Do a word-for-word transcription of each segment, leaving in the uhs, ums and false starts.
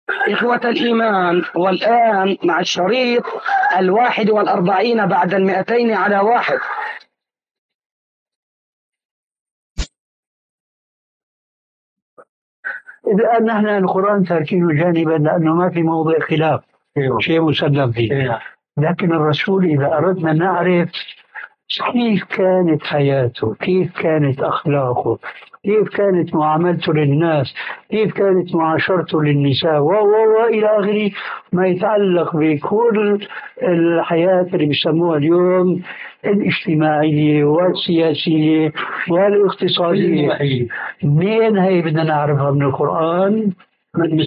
إخوة الإيمان، والآن مع الشريط الواحد والأربعين بعد المئتين على واحد. الآن نحن القرآن تركينه جانبا لأنه ما في موضع خلاف، شيء مسلم فيه. لكن الرسول إذا أردنا نعرف كيف كانت حياته، كيف كانت أخلاقه، كيف كانت معاملته للناس، كيف كانت معاشرته للنساء و و وإلى آخره، ما يتعلق بكل الحياة اللي بيسموها اليوم الاجتماعية والسياسية والاقتصادية. منين هي بدنا نعرفها؟ من القرآن، من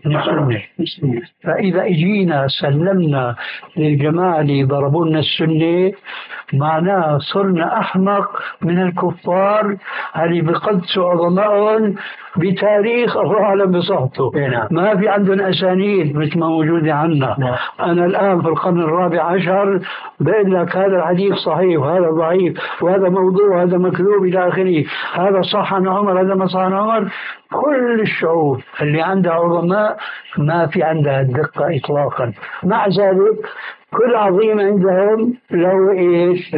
السنة. فإذا اجينا سلمنا للجماعة اللي ضربوا لنا السنة، معناه صرنا أحمق من الكفار اللي بقدسوا عظمائهم بتاريخ الله أعلم بصحته. ما في عندهم أسانيد مثل ما موجودة عنا. أنا الآن في القرن الرابع عشر بقول لك هذا الحديث صحيح وهذا ضعيف وهذا موضوع وهذا مكذوب إلى آخره، هذا صح عن عمر هذا ما صح عن عمر. كل الشعوب اللي عندها عظماء ما في عندها الدقة إطلاقا. مع ذلك كل عظيم عندهم له إيش؟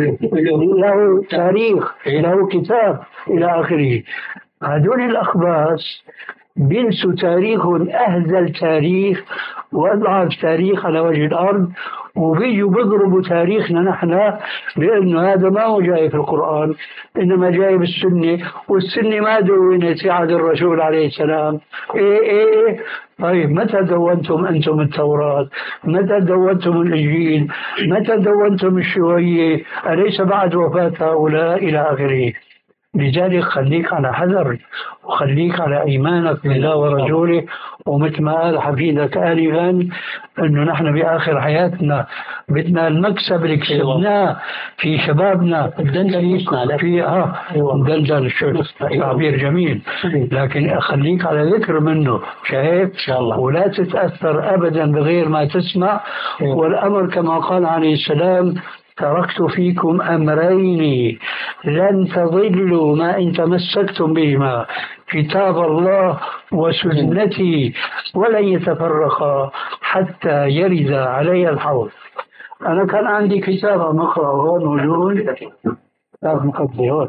له تاريخ، له كتاب إلى آخره. هذول الأخباث بينسوا تاريخهم، أهزل تاريخ وأضعف تاريخ على وجه الأرض، وبيجوا بيضربوا تاريخنا نحن بأنه هذا ما هو جاي في القرآن إنما جاي بالسنة، والسنة ما دونت في عهد الرسول عليه السلام. إيه إيه طيب متى دونتم أنتم التوراة؟ متى دونتم الإنجيل؟ متى دونتم الشيوعية؟ أليس بعد وفاة هؤلاء إلى آخره؟ لذلك خليك على حذر وخليك على إيمانك بالله ورسوله. ومثل ما قال حفيدك آنفا أنه نحن بآخر حياتنا بدنا المكسب اللي كسبناه في شبابنا في آه دلدل تعبير جميل، لكن خليك على ذكر منه، شايف؟ ولا تتأثر أبدا بغير ما تسمع. والأمر كما قال عليه السلام: تركت فيكم أمرين لن تضلوا ما إن تمسكتم بهما، كتاب الله وسنتي، ولن يتفرقا حتى يرد علي الحوض. أنا كان عندي كتاب مقرأ موجود، كتاب مقدمات،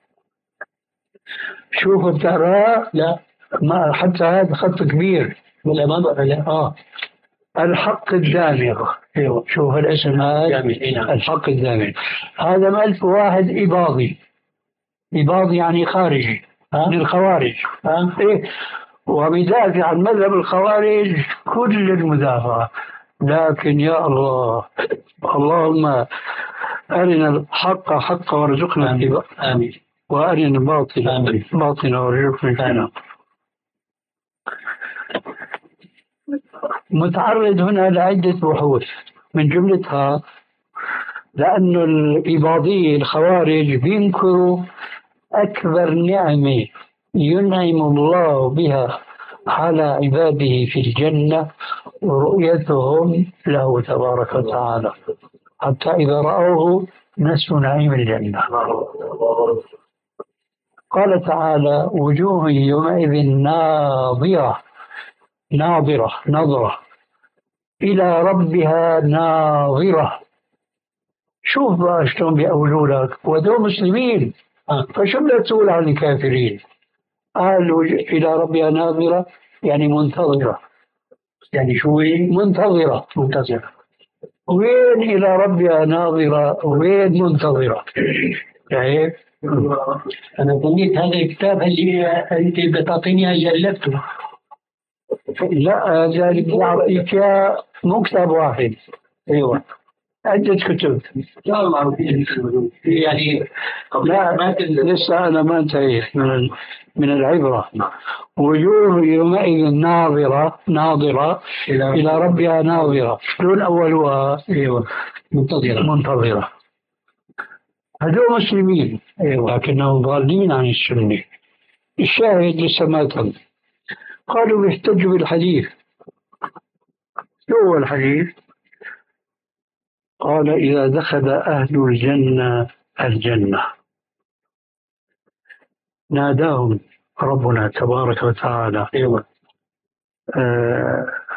شوف بتقرأ؟ لا، ما حتى هذا خط كبير ولا ما بقرأ. لا آه الحق الدامغ. ايوه شوف الاسم هذا، الحق الدامغ. هذا مؤلف واحد إباضي. إباضي يعني خارجي من الخوارج. إيه؟ وبيدافع عن مذهب الخوارج كل المدافعة. لكن يا الله، اللهم أرنا الحق حقا وارزقنا اتباعه، آمين، وأرنا الباطل باطلا وارزقنا اجتنابه. متعرض هنا لعدة بحوث، من جملتها لأن الإباضية الخوارج بينكروا أكبر نعمة ينعم الله بها على عباده في الجنة ورؤيتهم له تبارك وتعالى، حتى إذا رأوه نسوا نعيم الجنة. قال تعالى: وجوه يومئذ ناظرة، ناظرة نظرة إلى ربها ناظرة. شوف بقى شلون بيقولوا لك ودول مسلمين، فشو بدك تقول عن الكافرين؟ قالوا إلى ربها ناظرة يعني منتظرة. يعني شو منتظرة؟ منتظرة. وين إلى ربها ناظرة وين منتظرة؟ شايف؟ أنا ظنيت هذا الكتاب اللي أنت بتعطيني جلبته. لا، ذلك يعطيك مو كتاب واحد، ايوه عدة كتب يعني. لا لسه أنا ما انتهيت من من العبرة. وجوه يومئذ ناظرة، ناظرة إلى ربها ناظرة. شلون أولها؟ ايوه منتظرة، منتظرة. هذول مسلمين أيوة، لكنهم ضالين عن السنة. الشاهد لسه ما تم. قالوا يحتجوا بالحديث. شو هو الحديث؟ قال: إذا دخل أهل الجنة الجنة ناداهم ربنا تبارك وتعالى: آه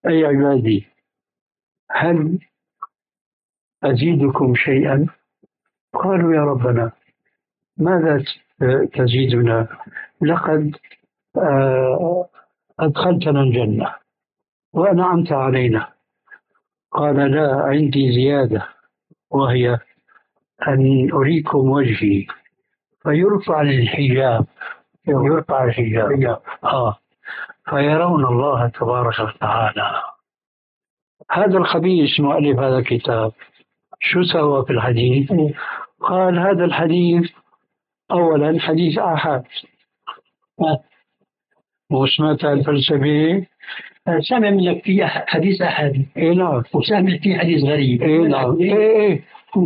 أي عبادي هل أزيدكم شيئا؟ قالوا يا ربنا ماذا تزيدنا؟ لقد آه، أدخلتنا الجنة وأنعمت علينا. قال لا، عندي زيادة، وهي أن أريكم وجهي فيرفع الحجاب. يرفع الحجاب آه فيرون الله تبارك وتعالى. هذا الخبيث مؤلف هذا الكتاب شو سوى في الحديث؟ قال هذا الحديث أولا حديث آحاد. وسمعت الفلسفي سامع منك في حديث أحد. إيه نعم. وسامع في حديث غريب. إيه نعم. إيه إيه.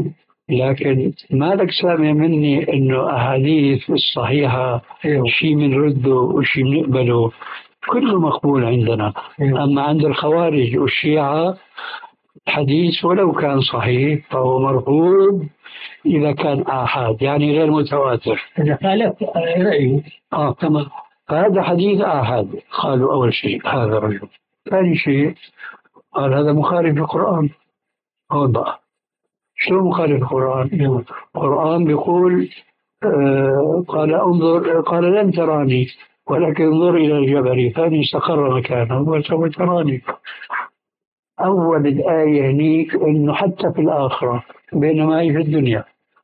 لكن مالك سامع مني إنه أحاديث الصحيحة شيء بنرده وشيء بنقبله، كله مقبول عندنا. أما عند الخوارج والشيعة حديث ولو كان صحيح فهو مرفوض إذا كان آحاد، يعني غير متواتر. إذا خالف رأيه آه تمام. فهذا حديث آحاد. قالوا أول شيء هذا الرجل. ثاني شيء قال هذا مخالف للقرآن. هون بقى شو مخالف القرآن؟ القرآن بيقول آه قال انظر، قال لن تراني ولكن انظر إلى الجبل فإن استقر مكانه وسوف تراني. أول الآية هنيك إنه حتى في الآخرة بينما هي في الدنيا.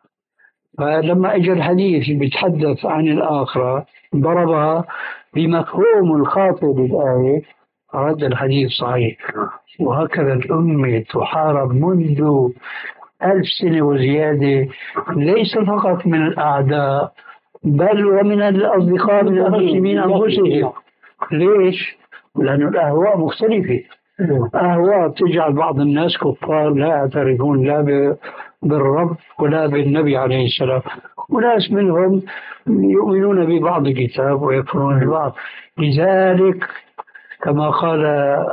فلما اجى الحديث بيتحدث عن الآخرة ضربها بمفهوم الخاطئ للآية، رد الحديث صحيح. وهكذا الأمة تحارب منذ ألف سنة وزيادة، ليس فقط من الأعداء بل ومن الأصدقاء من المسلمين أنفسهم. ليش؟ لأن الأهواء مختلفة. أهواء تجعل بعض الناس كفار لا يعترفون لا بالرب ولا بالنبي عليه السلام، وناس منهم يؤمنون ببعض الكتاب ويكفرون ببعض. لذلك كما قال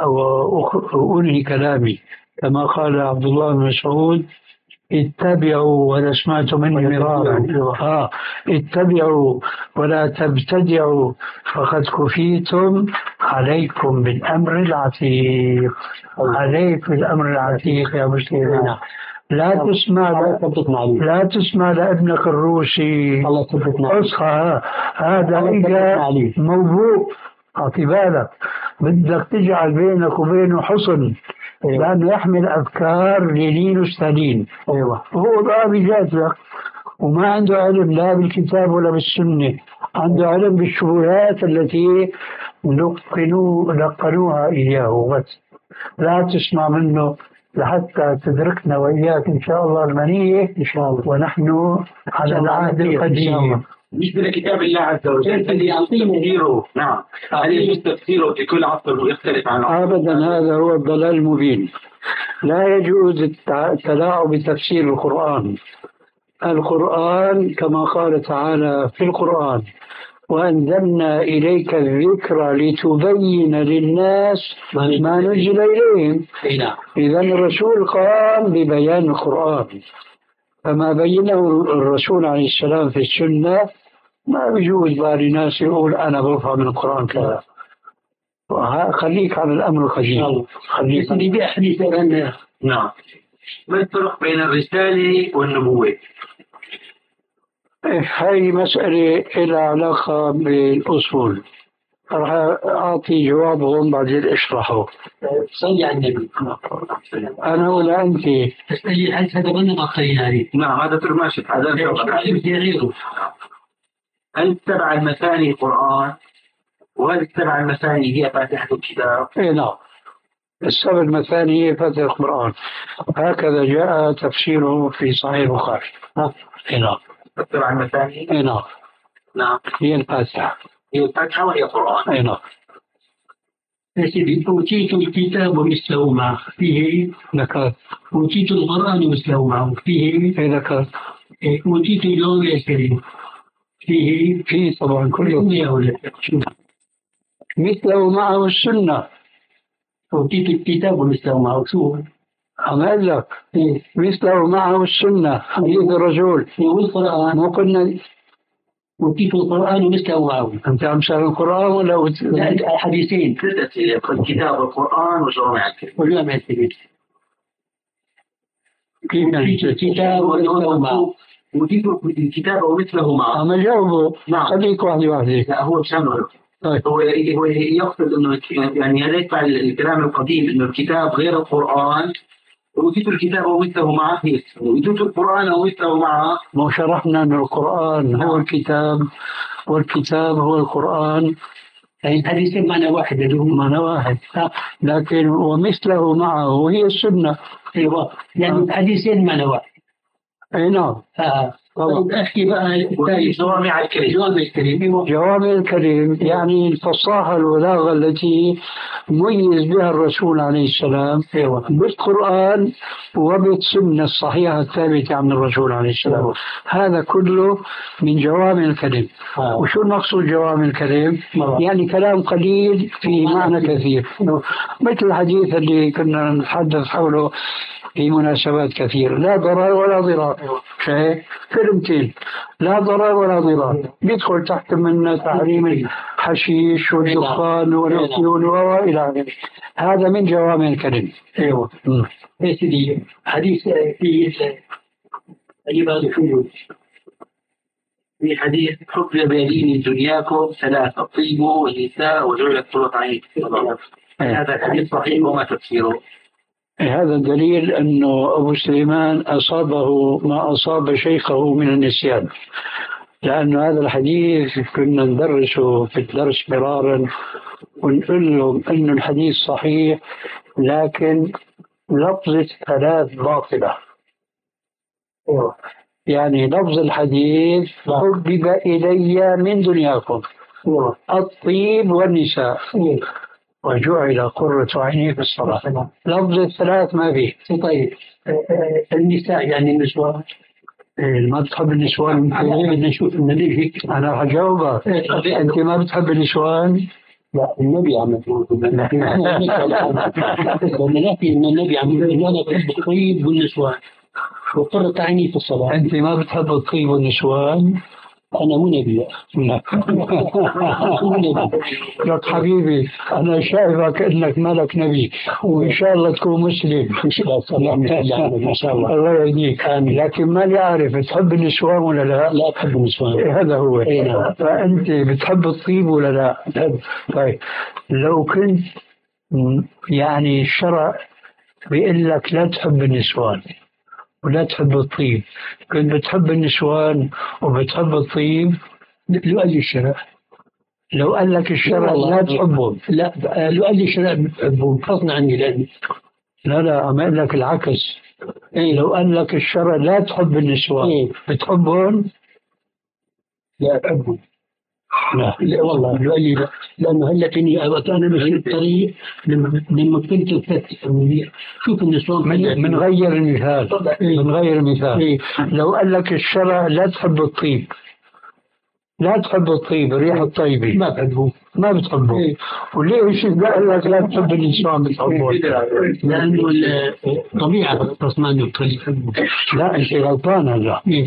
أو أنهي كلامي كما قال عبد الله بن مسعود اتبعوا، ولا سمعت مني مرارا آه اتبعوا ولا تبتدعوا فقد كفيتم، عليكم بالأمر العتيق. عليك بالأمر العتيق يا مسلمين. لا تسمع لا تسمع لابنك الروسي اصحى، هذا موضوع اعطي بالك، بدك تجعل بينك وبينه حصن لأنه يحمل أفكار لينين وستالين. أيوة. هو ضابي جاتك وما عنده علم لا بالكتاب ولا بالسنة، عنده علم بالشبهات التي لقنوا لقنوها إياه بس. لا تسمع منه لحتى تدركنا وإياك إن شاء الله المنية إن شاء الله، ونحن على العهد القديم. بالنسبة لكتاب الله عز وجل الذي يعطينا تفسيره، نعم، هل يجوز تفسيره في كل عصر ويختلف عن عصر؟ أبدا، هذا هو الضلال المبين. لا يجوز التلاعب بتفسير القرآن. القرآن كما قال تعالى في القرآن وأنزلنا إليك الذكر لتبين للناس ما نزل إليهم. إذا الرسول قام ببيان القرآن، فما بينه الرسول عليه السلام في السنة ما بيجوز بقى ناس يقول أنا برفع من القرآن كذا. خليك على الأمر القديم. خليك بأحاديث. نعم. ما الفرق بين الرسالة والنبوة؟ هاي مسألة لها علاقة بالأصول، راح أعطي جوابهم بعدين أشرحه. صلي على النبي. أنا ولا أنت؟ تسألي هل هذا من نقطين؟ نعم هذا ترماشت هذا غيره. هل السبع المثاني القرآن؟ وهل السبع المثاني هي فاتحة الكتاب؟ إيه نعم، السبع المثاني هي فاتحة القرآن، هكذا جاء تفسيره في صحيح البخاري. إيه نعم. السبع المثاني؟ إيه نعم. نعم. هي الفاتحة. هي الفاتحة وهي القرآن. إيه نعم. يا سيدي أوتيت الكتاب مثله معه فيه ذكرت. أوتيت القرآن مثله معه فيه إيه ذكرت. أوتيت اليوم يا كريم فيه فيه طبعا كله مثله معه السنة. أوتيت الكتاب مثله معه شو؟ أقول لك مثله معه السنة حديث الرسول. والقرآن مو قلنا أوتيت القرآن ومثله معه. أنت أمثال القرآن ولا أوت... لا حديثين كتاب القرآن وجوامع الكلم وجوامع الكلم. كيف يعني الكتاب ومثله معه؟ أوتيت الكتاب ومثله معه. أما جاوبه. نعم. خليك واحدة واحدة. لا هو شامل. طيب. هو هو يقصد انه يعني هذا يتبع الكلام القديم انه الكتاب غير القرآن. أوتيت الكتاب ومثله معه. أوتيت القرآن ومثله معه. ما شرحنا أن القرآن هو الكتاب والكتاب هو القرآن. يعني حديثين معنى واحد لهم معنى واحد. لكن ومثله معه هي السنة. أيوة. يعني حديثين معنى واحد. أي نعم. آه. طيب احكي بقى جوامع الكلم. جوامع الكلم. جوامع الكلم يعني الفصاحة البلاغة التي ميز بها الرسول عليه السلام بالقرآن وبالسنة الصحيحة الثابتة عن الرسول عليه السلام. هذا كله من جوامع الكلم. آه. وشو نقصد جوامع الكلم؟ يعني كلام قليل في معنى كثير، مثل الحديث اللي كنا نتحدث حوله في مناسبات كثيرة. لا ضرر ولا ضرار. شايف كلمتين لا ضرر ولا ضرار بيدخل تحت من تعليم الحشيش والدخان والأكيون وإلى آخره. هذا من جوامع الكلم. ايوه. يا سيدي حديث في عباد الحدود في حديث حكم بيدين دنياكم ثلاثة: الطيب والنساء وجعلت قرة عين. هذا الحديث صحيح وما تفسيره؟ هذا دليل أنه أبو سليمان أصابه ما أصاب شيخه من النسيان، لأن هذا الحديث كنا ندرسه في الدرس مرارا ونقول لهم أن الحديث صحيح لكن لفظة ثلاث باطلة. يعني لفظ الحديث حبب إلي من دنياكم الطيب والنساء وجعل قرة عيني في الصلاة. لفظ الثلاث ما فيه. طيب النساء يعني النسوان ما بتحب النسوان؟ نشوف النبي. أنا راح أجاوبك. أنت ما بتحب النسوان؟ لا النبي عم يقول لكن النبي عم يقول أنا بحب الطيب والنسوان وقرة عيني في الصلاة. أنت ما بتحب الطيب والنسوان؟ أنا مو نبي. لك حبيبي أنا شايفك إنك ملك نبي وإن شاء الله تكون مسلم إن شاء الله. الله يهديك. لكن ما يعرف تحب النسوان ولا لا؟ لا بحب النسوان. هذا هو. فأنت بتحب الطيب ولا لا؟ طيب لو كنت يعني الشرع بيقول لك لا تحب النسوان ولا تحب الطيب، كنت بتحب النسوان وبتحب الطيب؟ لو قال لي الشرع لو قال لك الشرع لا تحبهم، لا لو قال لي الشرع بتحبهم غصب عني. لأني لا لا عم أقول لك العكس. إيه؟ لو قال لك الشرع لا تحب النسوان إيه؟ بتحبهم؟ لا أحبهم. لا, لا والله لو قال لي لا، لأنه هلا فيني أنا ماشي الطريق لما لما كنت فتح شوف النسوان من, من غير المثال من غير المثال إيه؟ لو قال لك الشرع لا تحب الطيب لا تحب الطيب الريح الطيبة ما بتحبه ما بتحبه إيه؟ وليش قال لك لا تحب النسوان بتحبه؟ لأنه الطبيعة تصمانه بتحبه. لا أنت غلطان هذا إيه؟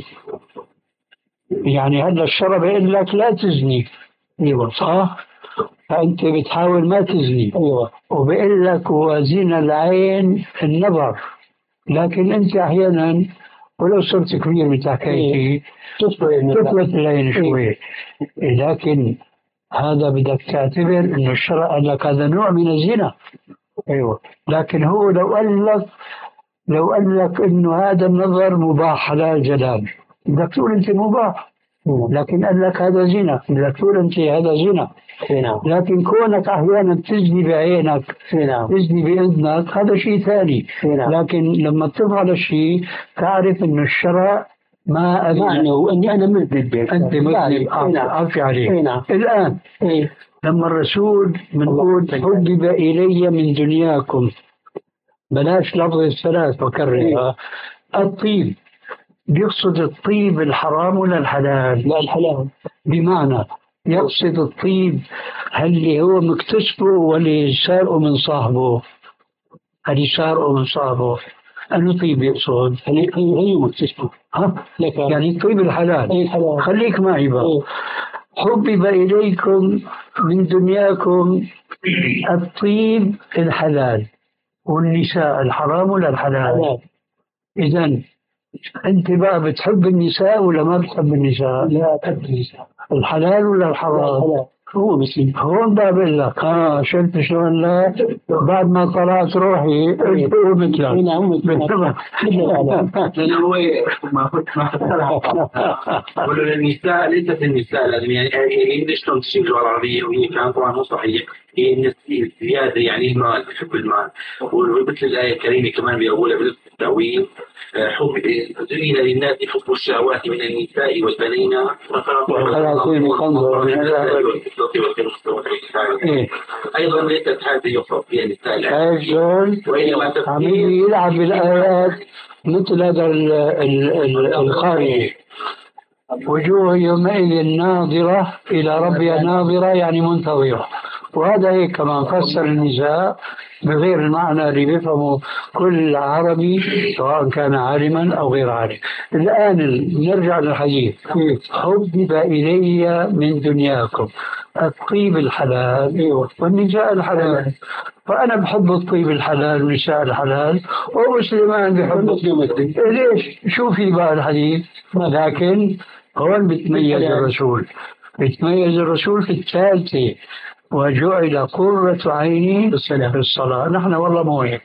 يعني هذا الشرع بيقول لك لا تزني. ايوه صح. فانت بتحاول ما تزني. ايوه. وبيقول لك وزنا العين النظر، لكن انت احيانا ولو صرت كبير مثل حكايتي تفلت العين شوي. لكن هذا بدك تعتبر انه الشرع قال لك هذا نوع من الزنا. ايوه. لكن هو لو قال لك لو قال لك انه هذا النظر مباح حلال جلال بدك تقول انت مباح، لكن قال لك هذا زنا بدك تقول انت هذا زنا. لكن كونك احيانا تزني بعينك تزني باذنك هذا شيء ثاني. لكن لما تفعل الشيء تعرف انه الشرع ما أذنه واني انا مذنب انت مذنب عافي عليك. الان لما الرسول بنقول حبب الي من دنياكم بلاش لفظ الثلاث بكررها الطيب يقصد الطيب الحرام ولا الحلال؟ لا الحلال. بمعنى يقصد الطيب هل اللي هو مكتسبه ولا سارقه من صاحبه؟ هل سارقه من صاحبه؟ أنه طيب يقصد هي هي مكتشفة. ها لك يعني الطيب الحلال. أي حلال. خليك معي بقى. إيه. حبب إليكم من دنياكم الطيب الحلال والنساء الحرام ولا الحلال؟ إذن أنت بقى بتحب النساء ولا ما بتحب النساء؟ لا بحب النساء. الحلال ولا الحرام؟ الحلال. هو مسلم. هون بقى بقول لك اه شفت شلون؟ لا بعد ما طلعت روحي هو مثلك. نعم لأنه هو ما ما ولا النساء ليست النساء لازم يعني هي ليش تنتشر اللغة العربية وهي كان طبعا مو صحيح. هي الزيادة يعني المال بحب المال ومثل الآية الكريمة كمان بأولها بنفس التأويل حب زين للناس حب الشهوات من النساء والبنين والقناطير المقنطرة من الذهب. أيضا ليست هذه يقصد فيها النساء وإنما عميل يلعب بالآيات مثل هذا القارئ وجوه يومئذ ناظرة إلى ربها ناظرة يعني منتظرة. وهذا هيك كمان فسر النساء بغير المعنى اللي بيفهمه كل عربي سواء كان عالما أو غير عالم. الآن نرجع للحديث. حبب إلي من دنياكم الطيب الحلال والنساء الحلال. فأنا بحب الطيب الحلال والنساء الحلال ومسلمان بحب الطيب. ليش؟ شوفي بقى الحديث. لكن هون بتميز الرسول بتميز الرسول في الثالثة وجعل قرة عيني في الصلاة. نحن والله مو هيك.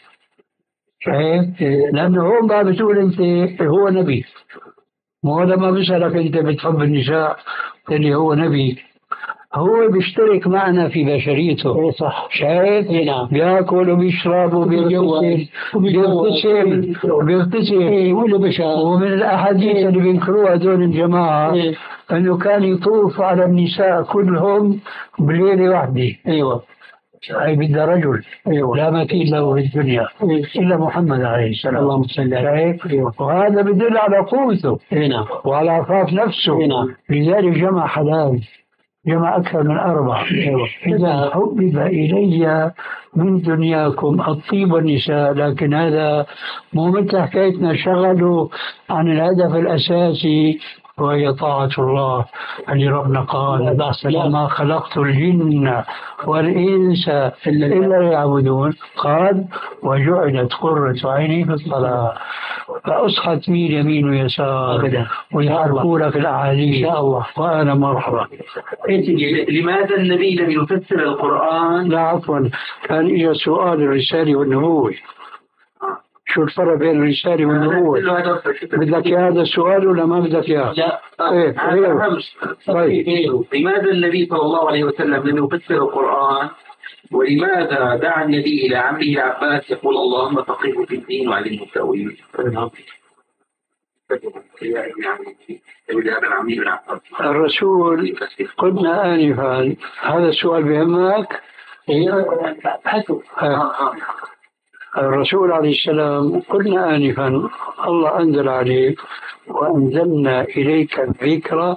لأنه هون بقى بتقول أنت هو نبي. مو لما بسألك أنت بتحب النساء اللي هو نبي هو بيشترك معنا في بشريته. صح. شايف؟ نعم. بياكل وبيشرب وبيغتسل وبيغتسل وبيغتسل ومن الأحاديث اللي بينكروها هذول الجماعة أنه كان يطوف على النساء كلهم بليلة واحدة. أيوة. أي بدها رجل. أيوة. لا مثيل له في الدنيا إلا محمد عليه السلام. اللهم صل عليه. وهذا بدل على قوته. نعم. وعلى عفاف نفسه. نعم. لذلك جمع حلال جمع أكثر من أربعة. إذا حبب إلي من دنياكم الطيب والنساء. لكن هذا مو مثل حكايتنا شغلوا عن الهدف الأساسي وهي طاعة الله اللي ربنا قال ما خلقت الجن والإنس إلا ليعبدون. قال وجعلت قرة عيني في الصلاة. فأسخط ميل يمين ويسار ويحركون في الأعالي إن شاء الله وأنا مرحبا. لماذا النبي لم يفسر القرآن؟ لا عفوا كان إجا سؤال الرسالة والنبوة. شو الفرق بين الرسالة والنبوة؟ بدك هذا السؤال ولا ما بدك اياه؟ لا. ايه غير. طيب. لماذا النبي صلى الله عليه وسلم لم يفسر القرآن؟ ولماذا دعا النبي إلى عمه العباس يقول اللهم فقهه في الدين وعلمه التأويل؟ الرسول قلنا آنفا هذا السؤال بهمك. الرسول عليه السلام قلنا آنفا الله أنزل عليك وأنزلنا إليك الذكر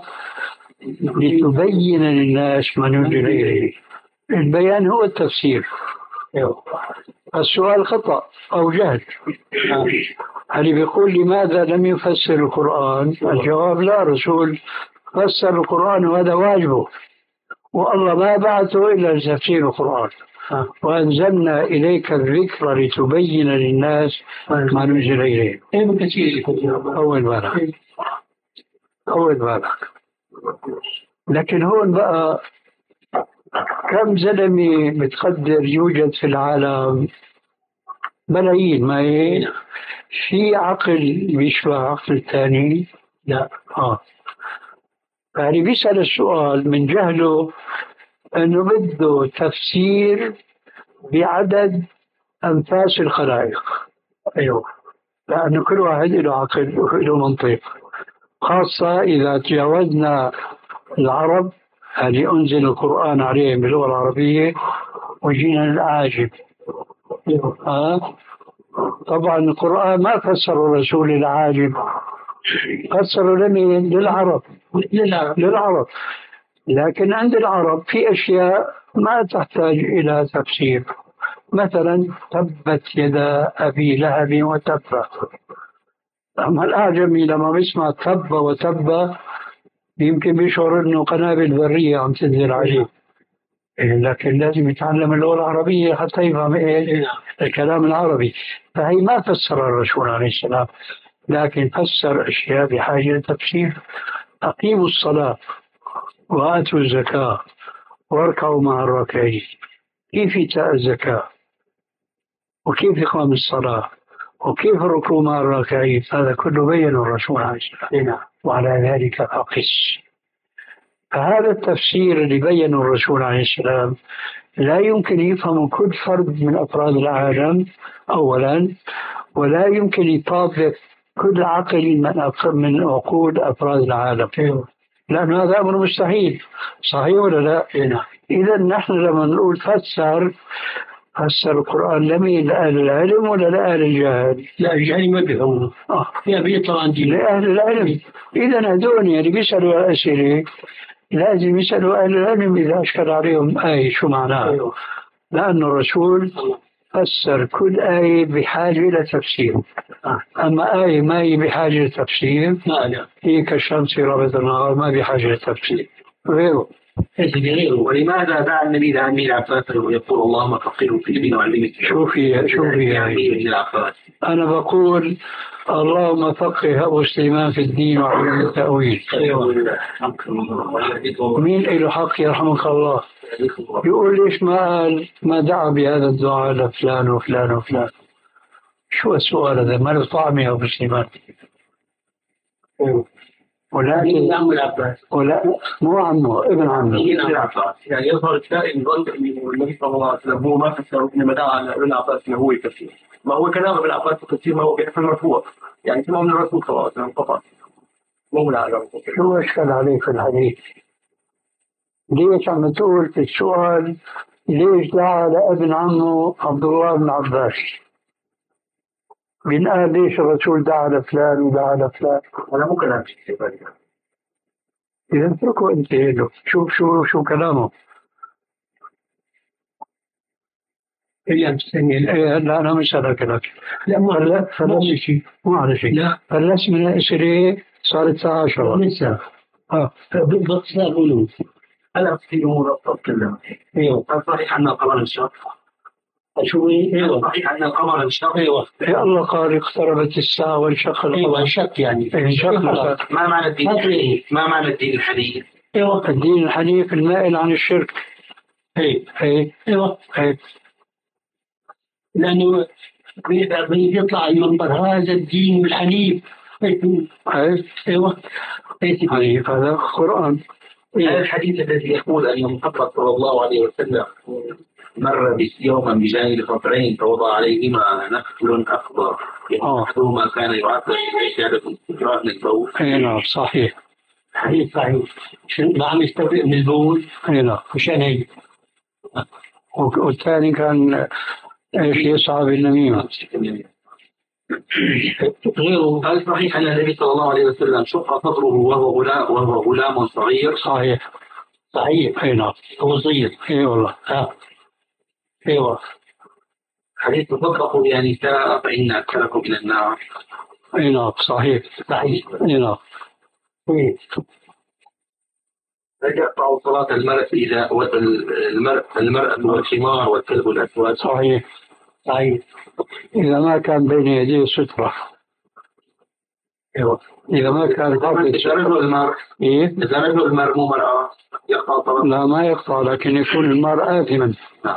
لتبين للناس ما نزل إليه. البيان هو التفسير. السؤال خطأ أو جهل. هل بيقول لماذا لم يفسر القرآن؟ الجواب لا. الرسول فسر القرآن وهذا واجبه والله ما بعثه إلا لتفسير القرآن. وأنزلنا إليك الذكر لتبين للناس ما نزل إليه. أول بالك أول بالك. لكن هون بقى كم زلمة متقدر يوجد في العالم؟ ملايين. ما هي في عقل بيشبه عقل الثاني؟ لا. آه. يعني بيسأل السؤال من جهله أنه بده تفسير بعدد أنفاس الخلائق. أيوه. لأنه كل واحد له عقل وله منطق، خاصة إذا تجاوزنا العرب اللي أنزل القرآن عليهم باللغة العربية وجينا للأعاجم. آه. طبعا القرآن ما فسر الرسول للعاجم، فسر للعرب للعرب. لكن عند العرب في أشياء ما تحتاج إلى تفسير مثلا تبت يدا أبي لهب وتب. أما الأعجمي لما بيسمع تب وتب يمكن بيشعر إنه قنابل برية عم تنزل عليه، لكن لازم يتعلم اللغة العربية حتى يفهم إيه الكلام العربي. فهي ما فسر الرسول عليه السلام، لكن فسر أشياء بحاجة لتفسير. أقيموا الصلاة وآتوا الزكاة واركعوا مع الراكعين. كيف إيتاء الزكاة وكيف إقام الصلاة وكيف الركوع مع الراكعين؟ هذا كله بين الرسول عليه السلام، وعلى ذلك فقس. فهذا التفسير اللي بينه الرسول عليه السلام لا يمكن يفهم كل فرد من أفراد العالم أولا، ولا يمكن يطابق كل عقل من من عقول أفراد العالم، لأن هذا أمر مستحيل. صحيح ولا لا؟ إذا نحن لما نقول فسر فسر القرآن لمين؟ لأهل العلم ولا لأهل الجهل؟ لا الجهل ما بيفهموا. آه. يا بيطلع عندي لأهل العلم. إذا هذول اللي بيسألوا الأسئلة لازم يسألوا أهل العلم إذا أشكل عليهم آية شو معناها. أيوه. لأن الرسول فسر كل آية بحاجة إلى تفسير. آه. أما آية ما هي بحاجة لتفسير هي كالشمس رابط النهار ما بحاجة لتفسير غيره. ولماذا دعا النبي لأمير العباس ويقول اللهم فقهه في الدين وعلمه؟ شوفي شوفي أنا بقول اللهم فقه أبو سليمان في الدين وعلمه التأويل. مين له حق يرحمك الله يقول ليش ما قال ما دعا بهذا الدعاء لفلان وفلان وفلان؟ شو السؤال هذا؟ ما له طعم يا أبو سليمان. ولكن ولا مو عمه ابن عمه يعني يظهر السائل يظن انه النبي صلى الله عليه وسلم هو ما فسر انما دعا على ابن عباس انه هو يفسر. ما هو كلام ابن عباس في التفسير ما هو بيحصل مرفوع، يعني سمعه من الرسول صلى الله عليه وسلم فقط مو من العالم. شو اشكال عليك في الحديث؟ ليش عم تقول في السؤال ليش دعا لابن عمه عبد الله بن عباس؟ من قال ليش الرسول دعا لفلان ودعا لفلان؟ هذا مو كلام شيء. إذا اتركوا أنت له شوف شو شو كلامه. إيه لا أنا مش هذا كلام. لا مو على فلس شيء مو على شيء. لا فلس من الأسئلة صارت الساعة عشرة لسه. آه بالضبط لا أقوله. أنا في أمور أتكلم. أيوه. صحيح أن القمر انشق. شو ايوه صحيح ان القمر انشق. ايوه يا الله قال اقتربت الساعه وانشق القمر. ايوه انشق يعني انشق. ما معنى الدين الحنيف؟ ما معنى الدين الحنيف؟ ايوه الدين الحنيف المائل عن الشرك. اي اي ايوه اي لانه بيطلع المنبر هذا الدين الحنيف. اي ايوه حنيف هذا قرآن. هذا الحديث الذي يقول ان محمد صلى الله عليه وسلم مر يوما بجانب قطرين فوضع عليهما نخل اخضر احدهما كان يعطر بإشارة استجراء من البول. اي نعم صحيح. حديث صحيح. شنو عم يستبرئ من البول؟ اي نعم. مشان هيك. والثاني كان ايش يسعى بالنميمه. غيره. هل صحيح ان النبي صلى الله عليه وسلم شق صدره وهو غلام وهو غلام صغير؟ صحيح صحيح. اي نعم. هو صغير. اي والله. اه ايوه. حديث تصدقوا يا نساء فإن أكثركم من النار. اي نعم صحيح صحيح. اي نعم. يقطع صلاة المرء إذا المرء المرأة والحمار والكلب الأسود. صحيح صحيح. إذا ما كان بين يديه سترة. ايوه. إذا ما كان إذا رجل المرء إيه؟ إذا رجل المرء مو مرأة يقطع صلاة. لا ما يقطع لكن يكون المرء آثما. نعم.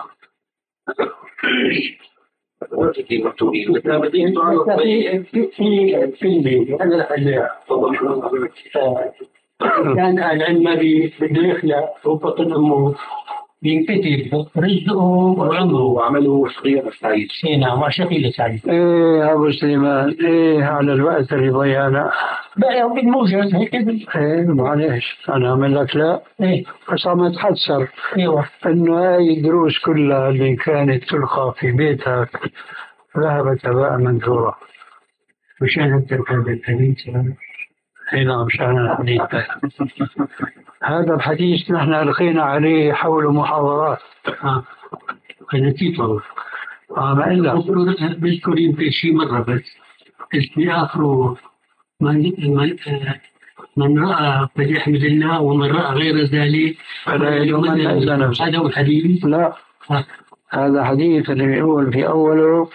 كان العلم بده يخلق بطن امه بينكتب رزقه وعمره وعمله صغير سعيد. اي نعم وشقي سعيد. ايه ابو سليمان ايه على الوقت اللي ضيعنا. بقى بالموجز هيك. ايه معلش انا اعمل لك لا. ايه بس عم اتحسر. ايوه انه هاي الدروس كلها اللي كانت تلقى في بيتك ذهبت هباء منثورا. مشان هالتركه الحديث. اي نعم مشان الحديث. هذا الحديث نحن ألقينا عليه حول محاضرات. اه نتيجة. آه ما إلا بذكر يمكن شيء مرة بس في آخره من من من رأى فليحمد الله ومن رأى غير ذلك فلا يلومن إلا نفسه. هذا هو الحديث. لا هذا حديث اللي يقول في أوله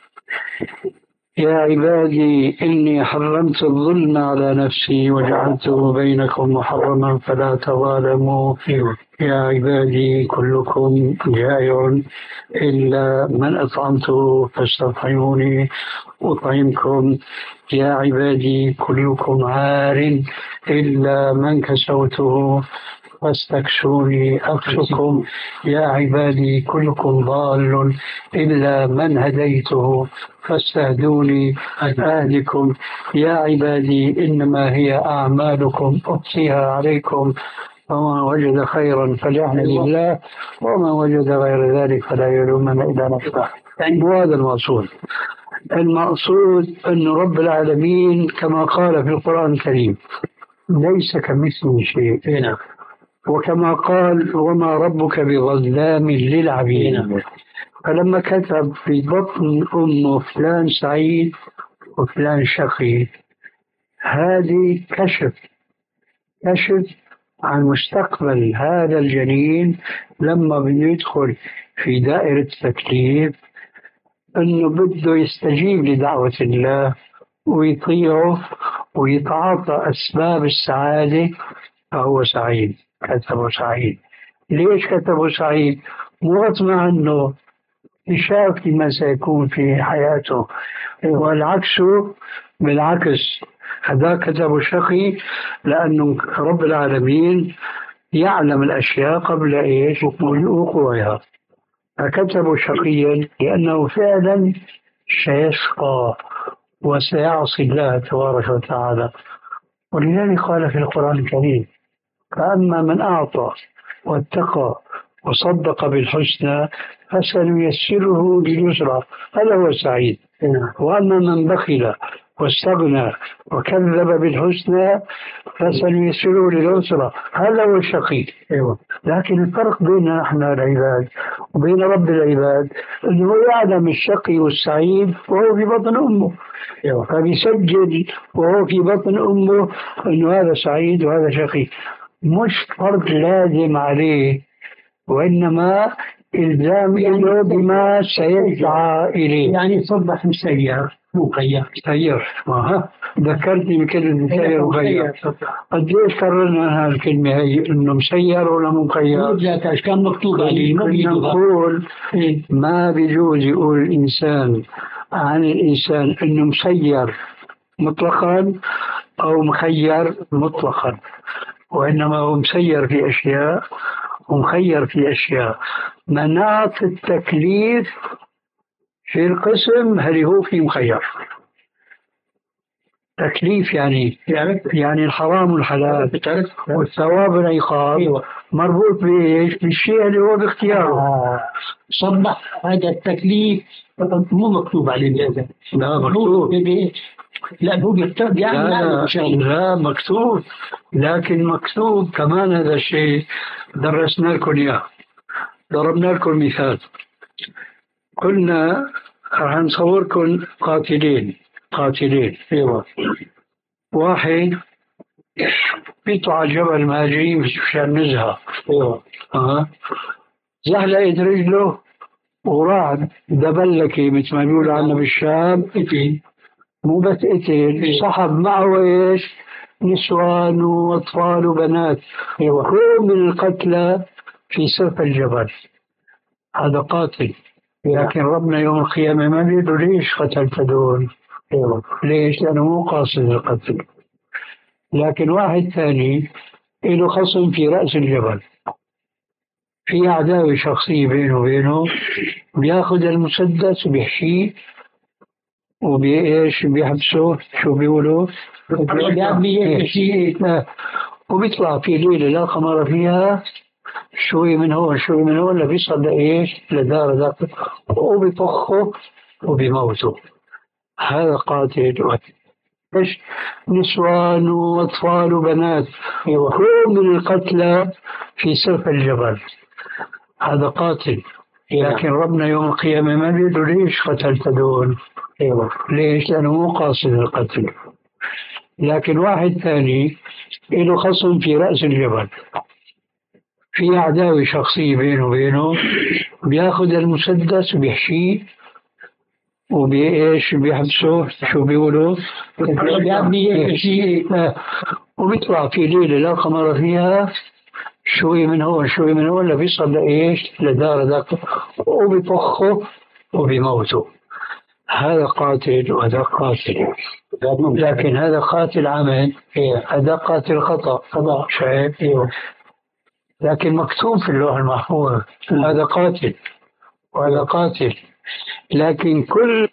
يا عبادي إني حرمت الظلم على نفسي وجعلته بينكم محرما فلا تظالموا يا عبادي كلكم جائع إلا من أطعمته فاستطعموني أطعمكم يا عبادي كلكم عار إلا من كسوته فاستكسوني أكسكم يا عبادي كلكم ضال إلا من هديته فاستهدوني أهدكم يا عبادي إنما هي أعمالكم أحصيها عليكم ومن وجد خيرا فليحمد الله ومن وجد غير ذلك فلا يلومن إلا نفسه. وهذا المقصود. المقصود أن رب العالمين كما قال في القرآن الكريم ليس كمثله شيء، وكما قال وما ربك بظلام للعبيد. فلما كتب في بطن أمه فلان سعيد وفلان شقي، هذه كشف كشف عن مستقبل هذا الجنين لما بده يدخل في دائرة التكليف، أنه بده يستجيب لدعوة الله ويطيعه ويتعاطى أسباب السعادة، فهو سعيد. كتبه سعيد. ليش كتبه سعيد؟ مو غصب عنه، شاف ما سيكون في حياته، والعكس بالعكس هذا كتبه شقي لأنه رب العالمين يعلم الأشياء قبل إيش وقوعها، فكتبه شقيا لأنه فعلا سيشقى وسيعصي الله تبارك وتعالى. ولذلك قال في القرآن الكريم فأما من أعطى واتقى وصدق بالحسنى فسنيسره لليسرى هذا هو السعيد. وأما من بخل واستغنى وكذب بالحسنى فسنيسره للعسرى هذا هو الشقي. لكن الفرق بيننا نحن العباد وبين رب العباد أنه يعلم الشقي والسعيد وهو في بطن أمه، فبيسجل وهو في بطن أمه أنه هذا سعيد وهذا شقي. مش فرق لازم عليه، وإنما إلزام له بما سيسعى إليه. يعني صبح مسير مخير. مسير ها ذكرتني بكلمة مسير ومخير. قديش كررنا هذه الكلمة هي إنه مسير ولا مخير؟ لا كان مكتوب عليه. نقول ما بيجوز يقول الإنسان عن الإنسان إنه مسير مطلقا أو مخير مطلقا، وإنما هو مسير في أشياء ومخير في أشياء. مناط التكليف في القسم هل هو في مخير. تكليف يعني يعني الحرام والحلال والثواب والعقاب مربوط بإيش؟ بالشيء اللي هو باختياره. آه. صبح هذا التكليف مو مكتوب عليه لازم. لا مكتوب. لا هو يكتب يعني لا, لا مكتوب، لكن مكتوب كمان هذا الشيء درسنا لكم إياه. ضربنا لكم مثال، قلنا راح نصوركم قاتلين قاتلين ايوه واحد بيطلع جبل مهاجرين مشان نزهة ايوه اه زحلقت رجله وراح دبلكي مثل ما بيقولوا عنا بالشام قتل. مو بس قتل، صحب معه ايش؟ نسوان واطفال وبنات. ايوه كل من القتلى في سقف الجبل. هذا قاتل، لكن ربنا يوم القيامة ما بيقول ليش قتلت دول؟ ليش؟ لأنه مو قاصد القتل. لكن واحد ثاني له خصم في رأس الجبل، في عداوة شخصية بينه وبينه، بياخذ المسدس وبيحشيه وبيش بيحبسه شو بيقولوا؟ وبيطلع في ليلة لا قمر فيها شوي من هون شوي من هون لبيصل لإيش؟ لدار ذاك وبيطخه وبيموته. هذا قاتل. إيش؟ نسوان وأطفال وبنات كل من القتلى في سقف الجبل. هذا قاتل، لكن ربنا يوم القيامة ما بيقول ليش قتلت دول؟ ليش؟ لأنه مو قاصد القتل. لكن واحد ثاني له خصم في رأس الجبل، في عداوة شخصية بينه وبينه، بياخذ المسدس وبيحشيه وبإيش بيحبسه، شو بيقولوا؟ وبيطلع في ليلة لا قمر فيها، شوي من هون شوي من هون، لبيصل لإيش؟ لدار ذاك، وبيطخه وبيموته. هذا قاتل وهذا قاتل، لكن هذا قاتل عمد، هذا قاتل خطأ خطأ شايف؟ لكن مكتوب في اللوح المحفوظ هذا قاتل وهذا قاتل. لكن كل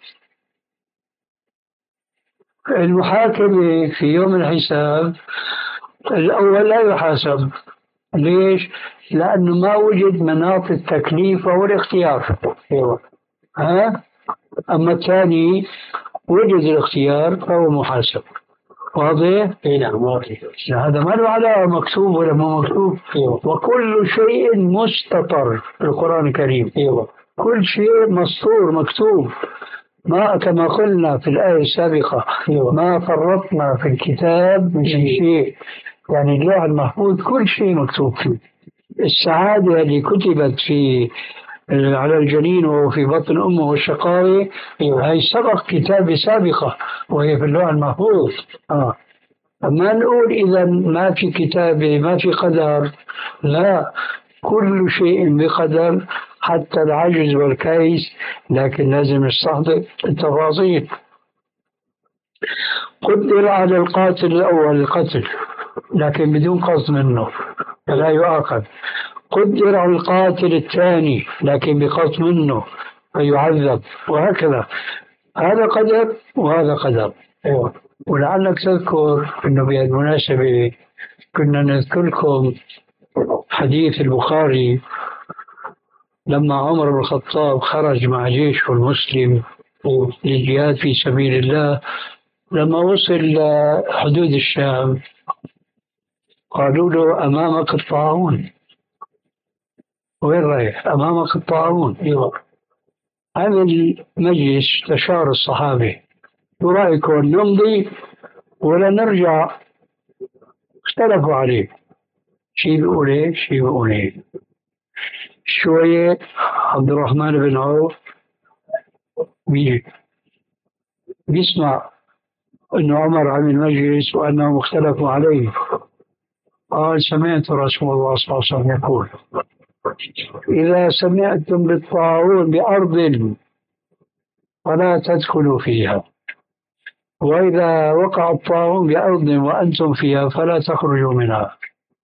المحاكمة في يوم الحساب الأول لا يحاسب. ليش؟ لأنه ما وجد مناط التكليف أو الاختيار. ها؟ أما الثاني وجد الاختيار فهو محاسب. واضح؟ اي نعم واضح. هذا ما له علاقة مكتوب ولا مو مكتوب. وكل شيء مستطر في القرآن الكريم. كل شيء مسطور مكتوب، ما كما قلنا في الآية السابقة ما فرطنا في الكتاب من شيء. يعني اللوح المحفوظ كل شيء مكتوب فيه. السعادة اللي كتبت في على الجنين وفي بطن أمه والشقاوة هي سبق كتابة سابقة وهي في اللوح المحفوظ. آه. أما نقول إذا ما في كتابة ما في قدر، لا، كل شيء بقدر حتى العجز والكيس، لكن لازم نستحضر التفاصيل. قدر على القاتل الأول القتل لكن بدون قصد منه فلا يؤاخذ. قدر على القاتل الثاني لكن بقصد منه فيعذب، وهكذا. هذا قدر وهذا قدر. أيوة. ولعلك تذكر أنه بهالمناسبة كنا نذكر لكم حديث البخاري لما عمر بن الخطاب خرج مع جيشه المسلم للجهاد في سبيل الله، لما وصل لحدود الشام قالوا له أمامك الطاعون. وين رايح؟ أمامك الطاعون. عمل مجلس استشار الصحابة، شو رأيكم نمضي ولا نرجع؟ اختلفوا عليه، شيء بيقول ايه شيء بيقول ايه. شوية عبد الرحمن بن عوف بيجي بيسمع انه عمر عمل مجلس وانهم اختلفوا عليه، قال سمعت رسول الله صلى الله عليه وسلم يقول إذا سمعتم بالطاعون بأرض فلا تدخلوا فيها، وإذا وقع الطاعون بأرض وأنتم فيها فلا تخرجوا منها.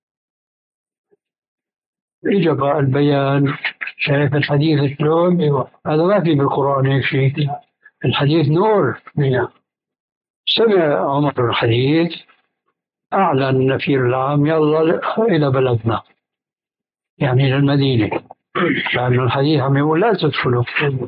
إجب البيان. شايف الحديث شلون؟ هذا ما في بالقرآن هيك شيء. الحديث نور. سمع عمر الحديث، أعلن النفير العام يلا إلى بلدنا، يعني إلى المدينة، لأن الحديث عم يقول لا تدخلوا.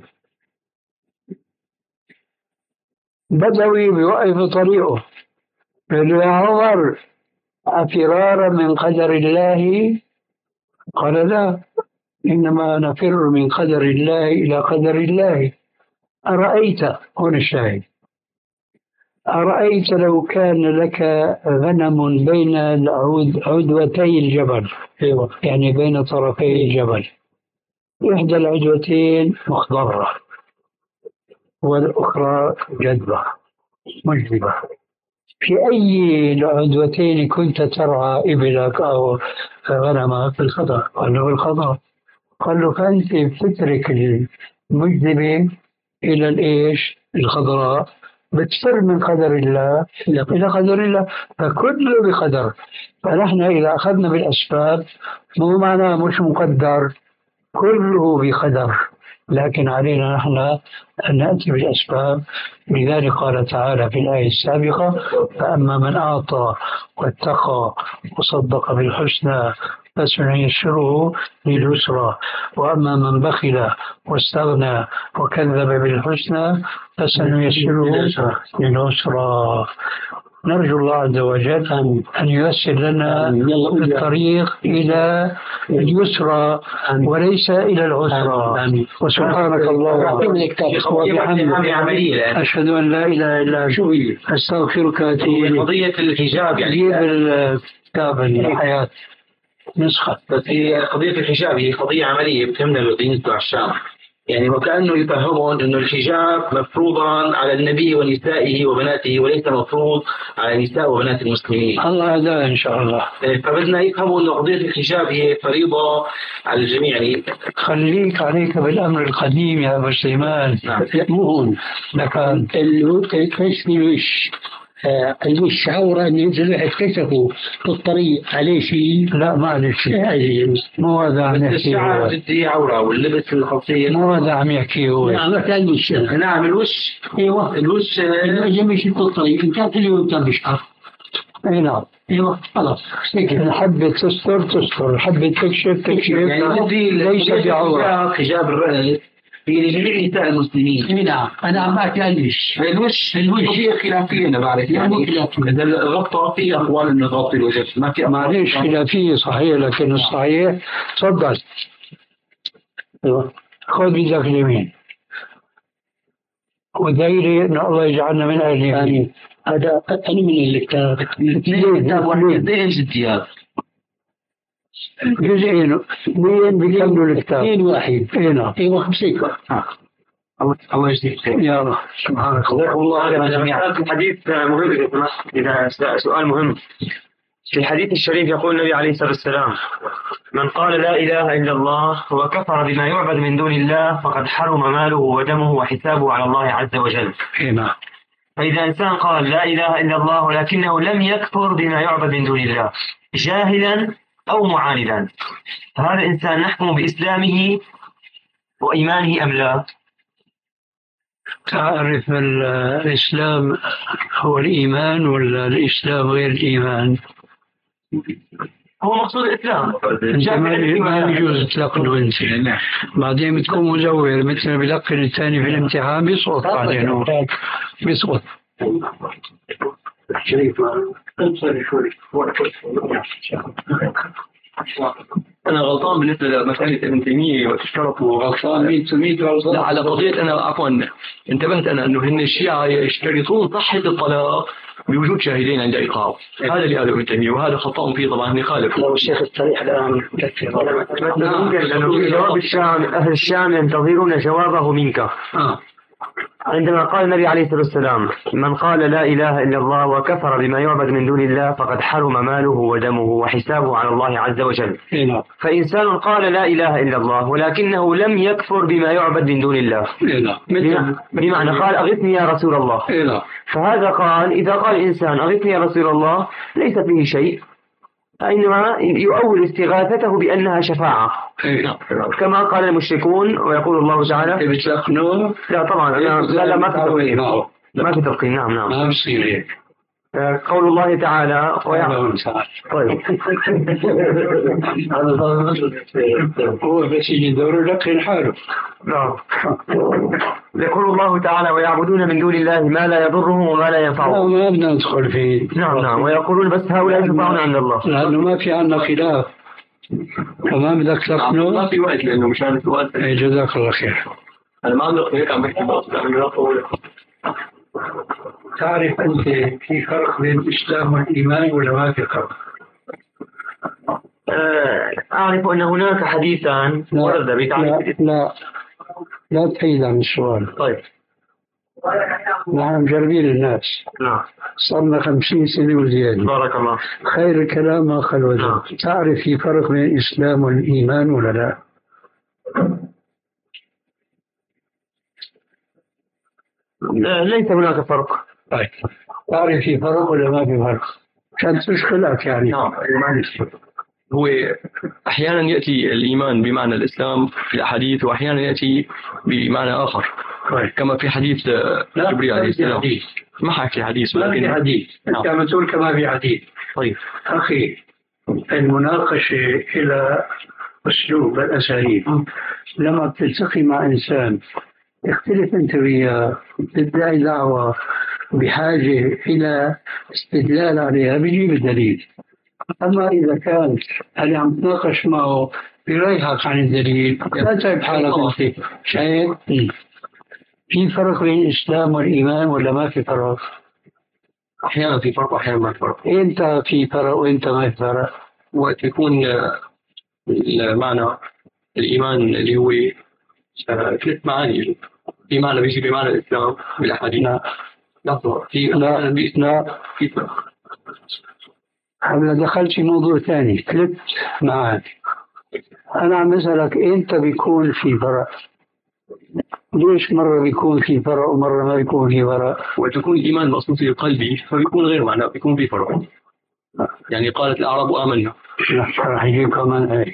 بدوي بيوقف طريقه قال له يا عمر أفرارا من قدر الله؟ قال لا، إنما نفر من قدر الله إلى قدر الله. أرأيت، هنا الشاهد، أرأيت لو كان لك غنم بين العود عدوتي الجبل، يعني بين طرفي الجبل، إحدى العدوتين مخضرة والأخرى جدبة مجدبة، في أي العدوتين كنت ترعى إبلك أو غنمك؟ في الخضر. قال له الخضر. قال له فأنت بتترك المجدبة إلى الإيش الخضراء، بتفر من قدر الله إلى قدر الله، فكله بقدر. فنحن إذا أخذنا بالأسباب مو معناه مش مقدر، كله بقدر، لكن علينا نحن أن نأتي بالأسباب. لذلك قال تعالى في الآية السابقة فأما من أعطى واتقى وصدق بالحسنى فسنيسره لليسرى، وأما من بخل واستغنى وكذب بالحسنى فسنيسره للعسرى. نرجو الله عز وجل أن ييسر لنا الطريق إلى اليسرى وليس إلى العسرى. وسبحانك اللهم وبحمدك أشهد أن لا إله إلا أنت أستغفرك وأتوب إليك. قضية الحجاب يعني جيب الكتاب الحياة نسخة. بس هي قضية الحجاب هي قضية عملية بتهمنا الذين بتوع الشام، يعني وكأنه يفهمون أنه الحجاب مفروضا على النبي ونسائه وبناته وليس مفروض على نساء وبنات المسلمين. الله هداه إن شاء الله. فبدنا يفهموا أنه قضية الحجاب هي فريضة على الجميع. يعني خليك عليك بالأمر القديم يا أبو سليمان. نعم. مو هون لكن الكشف الوش الوش عورة إن ينزل واحد كشفه في الطريق عليه شيء. لا ما عليه شيء. مو هذا عم يحكي. الشعر جدي عورة واللبس الخلصية. مو هذا عم يحكي هو. نعم كان الوش. نعم الوش. ايوه الوش يمشي في الطريق ان كان اليوم كان بشعر. اي نعم. ايوه خلاص. الحبة تستر تستر، الحبة تكشف تكشف. يعني ليس بعورة. حجاب الرأس هي لجميع نساء المسلمين. نعم انا عم بحكي عن الوش. الوش الوش هي خلافية أنا بعرف يعني إذا الغطاء في أقوال إنه غطي الوجه ما في. معليش خلافية صحيح لكن الصحيح تفضل. ايوه خذ بيدك اليمين ودايري ان الله يجعلنا من اهل اليمين. هذا أنا من الكتاب. اثنين كتاب واحد اثنين جديات. جزئين اثنين بيكملوا الكتاب. اثنين واحد. اي نعم. ايوه خمسين. الله يجزيك خير. يا الله سبحانك جزاكم الله خيرا جميعا. الحديث مهم إذا سؤال مهم. في الحديث الشريف يقول النبي عليه الصلاة والسلام: من قال لا إله إلا الله وكفر بما يعبد من دون الله فقد حرم ماله ودمه وحسابه على الله عز وجل. نعم. فإذا إنسان قال لا إله إلا الله ولكنه لم يكفر بما يعبد من دون الله جاهلا أو معاندا، فهذا الإنسان نحكم بإسلامه وإيمانه أم لا؟ تعرف الإسلام هو الإيمان ولا الإسلام غير الإيمان؟ هو مقصود الإسلام. انت ما يجوز تلقنه انت. بعدين بتكون مزور مثل بلقن الثاني في الامتحان بيسقط بعدين بيسقط. أنا غلطان بالنسبة لمسألة ابن تيمية واشترطوا غلطان مية مية غلطان. لا على قضية أنا عفوا انتبهت أنا إنه هن الشيعة يشترطون صحة الطلاق بوجود شاهدين عند إيقاف. هذا اللي قاله ابن تيمية وهذا خطأ فيه طبعا هن خالف. لو الشيخ الصريح الآن يكفر. في جواب الشام أهل الشام ينتظرون جوابه منك. آه. عندما قال النبي عليه الصلاة والسلام: من قال لا إله إلا الله وكفر بما يعبد من دون الله فقد حرم ماله ودمه وحسابه على الله عز وجل. نعم. فإنسان قال لا إله إلا الله ولكنه لم يكفر بما يعبد من دون الله. نعم. بمعنى قال أغثني يا رسول الله. نعم. فهذا قال إذا قال إنسان أغثني يا رسول الله ليس فيه شيء، إنما يؤول استغاثته بأنها شفاعة كما قال المشركون. ويقول الله تعالى: لا طبعا أنا لا, لا ما في تلقين. ما في تلقين. نعم نعم ما بصير هيك. قول الله تعالى ويعلم. طيب هو بس يجي دوره يلقن حاله. نعم. يقول الله تعالى: ويعبدون من دون الله ما لا يضرهم وما لا ينفعهم. ما بدنا ندخل فيه. نعم نعم. ويقولون بس هؤلاء شفعون عند الله. لأنه ما في عنا خلاف. وما بدك تقنه. ما في وقت لأنه مشان الوقت. اي جزاك الله خير. أنا ما عم بقول هيك عم بحكي بس تعرف أنت في فرق بين الإسلام والإيمان ولا ما في فرق؟ أعرف أن هناك حديثا ورد بتعريف. لا لا تحيد عن السؤال. طيب نحن مجربين الناس. نعم. صرنا خمسين سنة وزيادة. بارك الله. خير الكلام ما خلو ذلك. تعرف في فرق بين الإسلام والإيمان ولا لا؟ ليس هناك فرق. طيب تعرف في فرق ولا ما في فرق؟ عشان تشكلك يعني. نعم. هو أحيانا يأتي الإيمان بمعنى الإسلام في الأحاديث وأحيانا يأتي بمعنى آخر. طيب. كما في حديث جبريل عليه السلام. ما حكي حديث ما في حديث. أنت عم تقول كما في حديث. طيب أخي المناقشة إلى أسلوب الأساليب. لما بتلتقي مع إنسان يختلف أنت وياه تدعي دعوة بحاجة إلى استدلال عليها بيجيب الدليل. أما إذا كان اللي عم تناقش معه بيريحك عن الدليل لا تعب حالك أنت. شايف؟ في فرق بين الإسلام والإيمان ولا ما في فرق؟ أحيانا في فرق وأحيانا ما في فرق. إمتى في فرق وإمتى ما في فرق؟ وقت يكون المعنى الإيمان اللي هو ثلاث معاني، في معنى بيجي بمعنى الإسلام بالأحاديث. لا لحظة، في لا لا في فرق. هلا دخلت في موضوع ثاني، ثلاث معاني. أنا عم أسألك إمتى بيكون في فرق؟ ليش مرة بيكون في فرق ومرة ما بيكون في فرق؟ وتكون الإيمان مقصود في قلبي فبيكون غير معنى، بيكون في فرق. يعني قالت الأعراب آمنا. راح يجيب كمان هيك.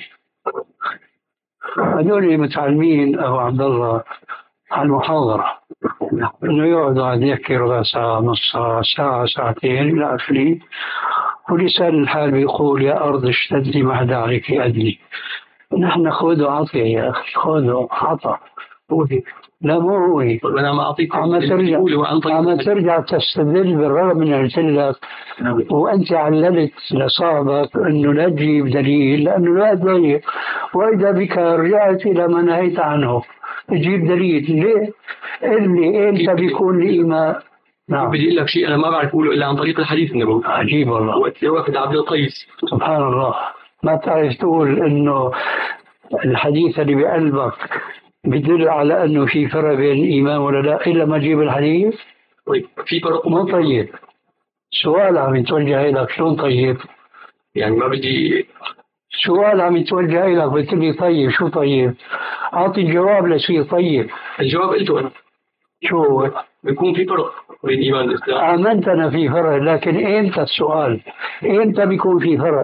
هذول متعلمين أبو عبد الله على المحاضرة، إنه يقعدوا عاد يحكي ربع ساعة نص ساعة ساعة ساعتين إلى آخره، ولسان الحال بيقول يا أرض اشتدي ما حدا عليك أدني. نحن خذوا عطية يا أخي، خذوا عطا. لا مو هو. أنا ما أعطيك. عم ترجع عم ترجع تستدل بالرغم من قلت لك وأنت عللت لصاحبك إنه لا تجيب دليل لأنه لا ضيق، وإذا بك رجعت إلى ما نهيت عنه تجيب دليل. ليه؟ اللي أنت بيكون الإيمان. نعم. بدي أقول لك شيء أنا ما بعرف أقوله إلا عن طريق الحديث النبوي. عجيب والله. وقت وقت عبد القيس. سبحان الله. ما تعرف تقول إنه الحديث اللي بقلبك بدل على أنه في فرق بين الإيمان ولا لا إلا ما جيب الحديث. طيب في فرق. مو طيب. سؤال عم يتوجه لك شلون طيب؟ يعني ما بدي. سؤال عم يتوجه لك بتقول طيب شو طيب؟ أعطي الجواب لشيء طيب. الجواب قلته أنا. شو هو؟ بيكون في فرق بين الإيمان والإسلام. آمنت أنا في فرق، لكن إمتى السؤال؟ إمتى بيكون في فرق؟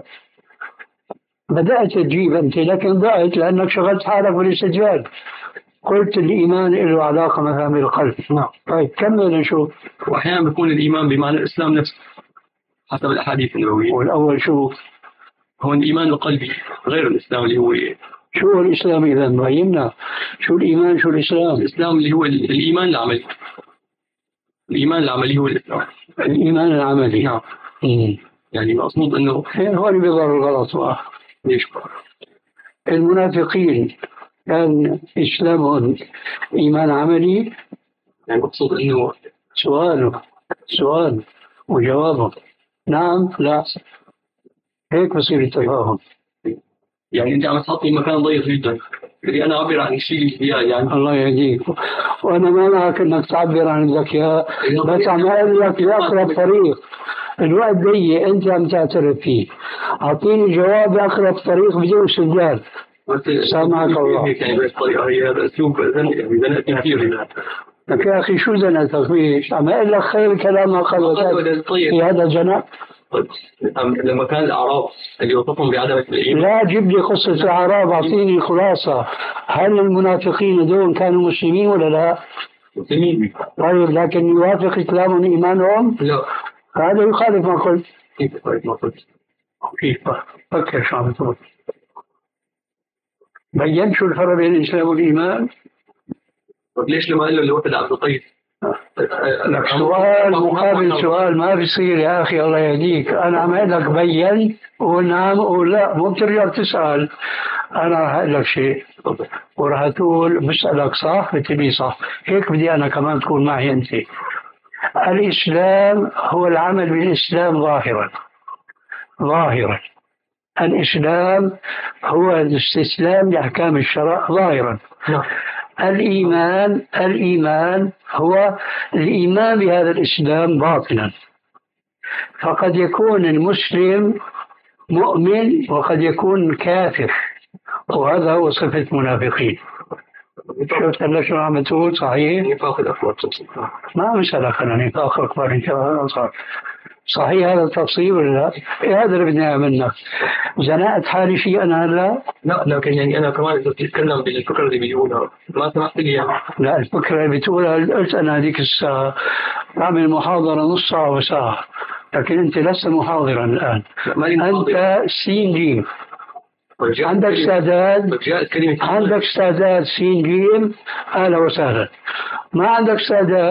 بدأت تجيب أنت لكن ضعت لأنك شغلت حالك بالاستجابة. قلت الإيمان له علاقة مثلا بالقلب. نعم. طيب كمل نشوف. وأحيانا بيكون الإيمان بمعنى الإسلام نفسه حسب الأحاديث النبوية. والأول شو؟ هو الإيمان القلبي غير الإسلام اللي هو. شو هو الإسلام إذا بينا؟ شو الإيمان شو الإسلام؟ الإسلام اللي هو الإيمان العملي. الإيمان العملي هو الإسلام. الإيمان العملي. نعم. مم. يعني مقصود إنه. هون بيظهر الغلط بقى. ليش؟ المنافقين كان إسلامهم إيمان عملي. يعني مقصود إنه. سؤاله سؤال وجوابه نعم لا، هيك بصير التفاهم. يعني أنت عم تحطني مكان ضيق جدا، بدي أنا أعبر عن الشيء الذكياء يعني. الله يهديك. وأنا ما معك إنك تعبر عن الذكاء، بس عم أقول لك بأقرب طريق. الوقت ضيق أنت عم تعترف فيه، أعطيني جواب بأقرب طريق بدون استدلال. سامعك الله. يعني بالطريقة هي هذا أسلوب زنقة كثير. لك يا أخي شو زنقتك فيه؟ عم أقول لك خير كلام ما قال في هذا زنق. لما كان الأعراب اللي وصفهم بعدم الإيمان. لا جيب لي قصة الأعراب، أعطيني خلاصة. هل المنافقين دول كانوا مسلمين ولا لا؟ مسلمين. طيب لكن يوافق إسلامهم إيمانهم؟ لا. هذا يخالف ما قلت. كيف يخالف ما قلت؟ كيف؟ فكر شو عم تقول. بيّن شو الفرق بين الإسلام والإيمان؟ طيب ليش لما قال له اللي وفد عبد القيس؟ لك سؤال مقابل سؤال ما بيصير يا أخي الله يهديك. أنا عم أقول لك بيّن ونعم ولا، مو بترجع تسأل. أنا راح أقول لك شيء وراح تقول بسألك صح بتقولي صح. هيك بدي أنا كمان تكون معي أنت. الإسلام هو العمل بالإسلام ظاهرا ظاهرا. الإسلام هو الاستسلام لأحكام الشرع ظاهرا. الإيمان الإيمان هو الإيمان بهذا الإسلام باطنا. فقد يكون المسلم مؤمن وقد يكون كافر، وهذا هو صفة المنافقين. شفت هلا شو عم تقول؟ صحيح؟ نفاق الأكبر. ما مسألة أنا نفاق أكبر إن شاء الله صار. صحيح هذا التفصيل ولا لا؟ إيه هذا اللي بدنا منك. زنقت حالي شيء أنا هلا؟ لا لكن يعني أنا كمان إذا بتتكلم بالفكرة اللي بيقولها ما سمحت لي يعني. لا الفكرة اللي بتقولها قلت أنا هذيك الساعة بعمل محاضرة نص ساعة وساعة، لكن أنت لست محاضرا الآن. أنت سين جيم. عندك سادات عندك سادات سين جيم أهلا وسهلا. ما عندك سادات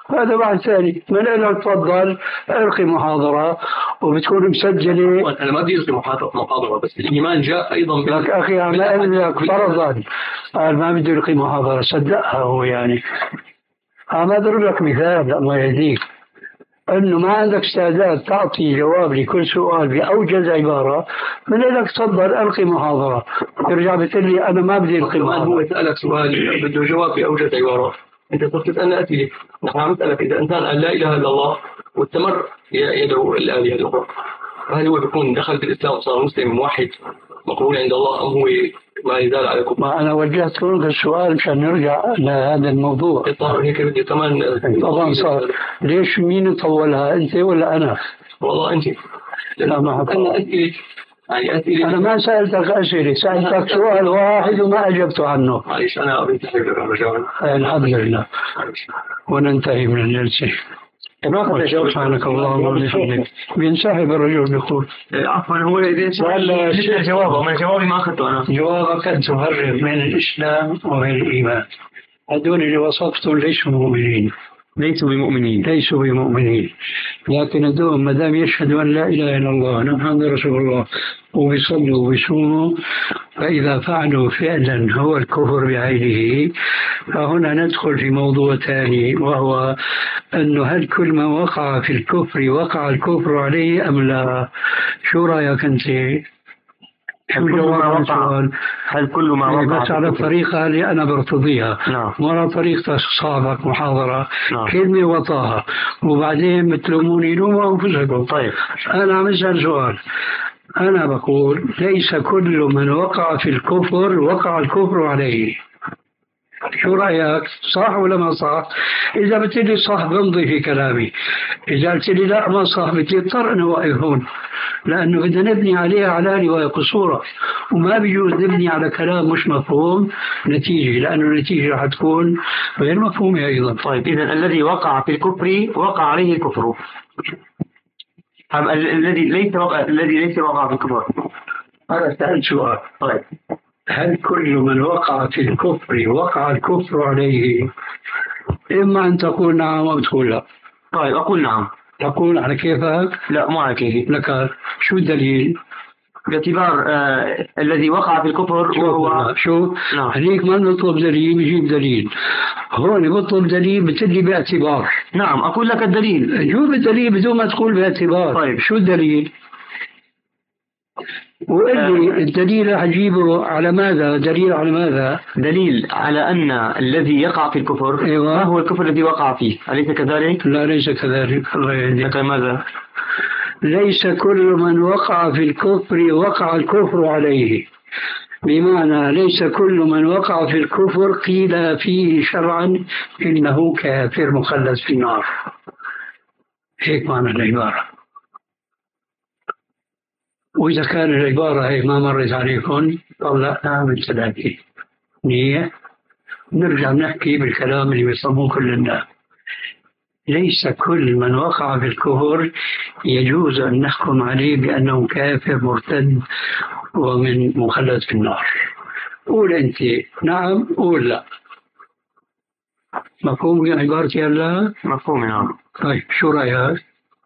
هذا بعد ثاني. من قال لك تفضل القي محاضره وبتكون مسجله. انا ما بدي القي محاضره بس الايمان جاء ايضا لك اخي ما قال لك فرضا قال ما بده يلقي محاضره صدقها هو يعني. انا اضرب لك مثال الله يهديك انه ما عندك استعداد تعطي جواب لكل سؤال باوجز عباره. من قال لك تفضل القي محاضره ترجع بتقول لي انا ما بدي القي محاضره. هو يسالك سؤال بده جواب باوجز عباره انت صرت تسالنا اسئله. نحن عم نسالك اذا انسان قال لا اله الا الله واستمر يدعو الالهه الاخرى هل هو بيكون دخل بالاسلام وصار مسلم موحد مقبول عند الله ام هو ما يزال على كفر؟ ما انا وجهت لك السؤال مشان نرجع لهذا الموضوع. صار هيك بدي كمان طبعا صار. ليش مين طولها انت ولا انا؟ والله انت. لا ما انا اسئله يعني اسئله انا ما سالتك اسئله سالتك سؤال واحد وما اجبت عنه. معلش انا بنتهي بالرجاء. الحمد لله وننتهي من الجلسه. سبحانك اللهم وبحمدك. بينسحب الرجل بيقول عفوا هو سؤال جوابه ما جوابي ما اخذته انا. جوابك ان تفرق بين الاسلام وبين الايمان. هذول اللي وصفتهم ليسوا مؤمنين. ليسوا بمؤمنين. ليسوا بمؤمنين لكن هذول ما دام يشهدوا ان لا اله الا الله محمد رسول الله وبيصلوا وبيصوموا فاذا فعلوا فعلا هو الكفر بعينه فهنا ندخل في موضوع ثاني وهو انه هل كل ما وقع في الكفر وقع الكفر عليه ام لا؟ شو رايك انت؟ هل كل ما وقع هل كل ما وقع بس على الطريقة اللي أنا برتضيها نعم. وعلى طريقة صاحبك محاضرة نعم. كلمة وطاها وبعدين بتلوموني لوموا أنفسكم. طيب أنا عم أسأل سؤال. أنا بقول ليس كل من وقع في الكفر وقع الكفر عليه. شو رأيك؟ صح ولا ما صح؟ إذا بتقولي صح بمضي في كلامي. إذا قلت لي لا ما صح بتضطر أنا واقف هون لأنه بدنا نبني عليها على رواية قصورة وما بيجوز نبني على كلام مش مفهوم نتيجة لأنه النتيجة رح تكون غير مفهومة أيضا. طيب إذا الذي وقع في الكفر وقع عليه الكفر. الذي ليس وقع الذي ليس وقع في الكفر. هذا سألت سؤال. طيب هل كل من وقع في الكفر وقع الكفر عليه؟ إما أن تقول نعم أو تقول لا. طيب أقول نعم. تقول على كيفك؟ لا ما على كيفي. لك شو الدليل؟ باعتبار آه الذي وقع في الكفر وهو شو؟ نعم. هنيك ما نطلب دليل بيجيب دليل. هون بطلب دليل بتدي باعتبار. نعم أقول لك الدليل. شو الدليل بدون ما تقول باعتبار؟ طيب شو الدليل؟ وقل لي الدليل أجيبه على ماذا؟ دليل على ماذا؟ دليل على أن الذي يقع في الكفر أيوة. ما هو الكفر الذي وقع فيه، أليس كذلك؟ لا ليس كذلك. الله يهديك. ماذا؟ ليس كل من وقع في الكفر وقع الكفر عليه. بمعنى ليس كل من وقع في الكفر قيل فيه شرعا إنه كافر مخلد في النار. هيك معنى العبارة. وإذا كان العبارة هي ما مرت عليكم طلعنا من ثلاثة نية نرجع نحكي بالكلام اللي بيصموه كل الناس. ليس كل من وقع في الكفر يجوز أن نحكم عليه بأنه كافر مرتد ومن مخلد في النار. قول أنت نعم قول لا. مفهوم عبارتي هلا؟ مفهوم نعم. طيب شو رأيك؟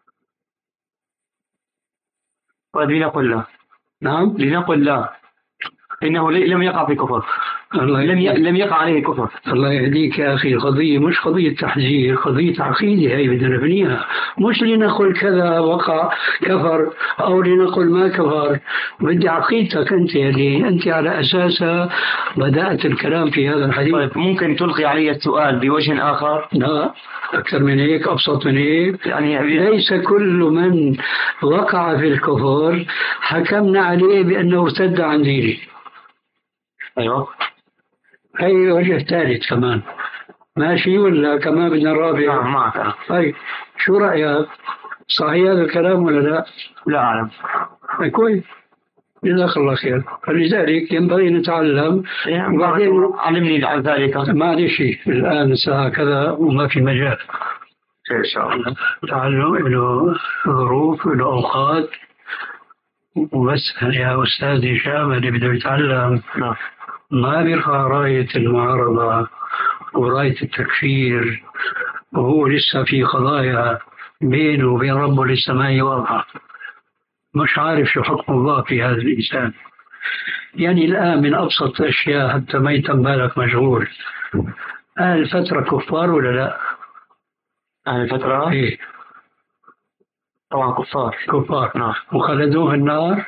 طيب لنقل لا. نعم لنقل لا إنه لم يقع في كفر. لم لم يقع عليه كفر. الله يهديك يا أخي. القضية مش قضية تحذير، قضية عقيدة هي بدنا نبنيها. مش لنقول كذا وقع كفر أو لنقول ما كفر. بدي عقيدتك أنت اللي أنت على أساسها بدأت الكلام في هذا الحديث. طيب ممكن تلقي علي السؤال بوجه آخر؟ لا أكثر من هيك أبسط من هيك. يعني ليس كل من وقع في الكفر حكمنا عليه بأنه ارتد عن دينه. أيوه. هي وجه ثالث كمان ماشي ولا كمان بدنا رابع؟ نعم معك. طيب شو رأيك؟ صحيح هذا الكلام ولا لا؟ لا أعلم. كويس جزاك الله خير. فلذلك ينبغي نتعلم. وبعدين علمني عن ذلك. معلش الآن الساعة كذا وما في مجال إن شاء الله. تعلم له ظروف له أوقات وبس. يا أستاذ هشام اللي بده يتعلم نعم. ما بيرفع راية المعارضة وراية التكفير وهو لسه في قضايا بينه وبين ربه لسه ما هي واضحة، مش عارف شو حكم الله في هذا الإنسان. يعني الآن من أبسط الأشياء حتى ما يتم بالك مشغول، أهل الفترة كفار ولا لا؟ أهل الفترة؟ إيه طبعا كفار. كفار. نعم. وخلدوه في النار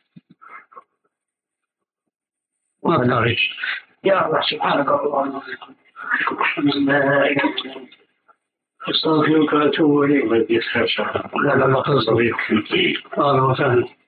ما تعرف. يا الله سبحانك اللهم استغفرك واتوب اليك. لا لا لا، أهلا وسهلا.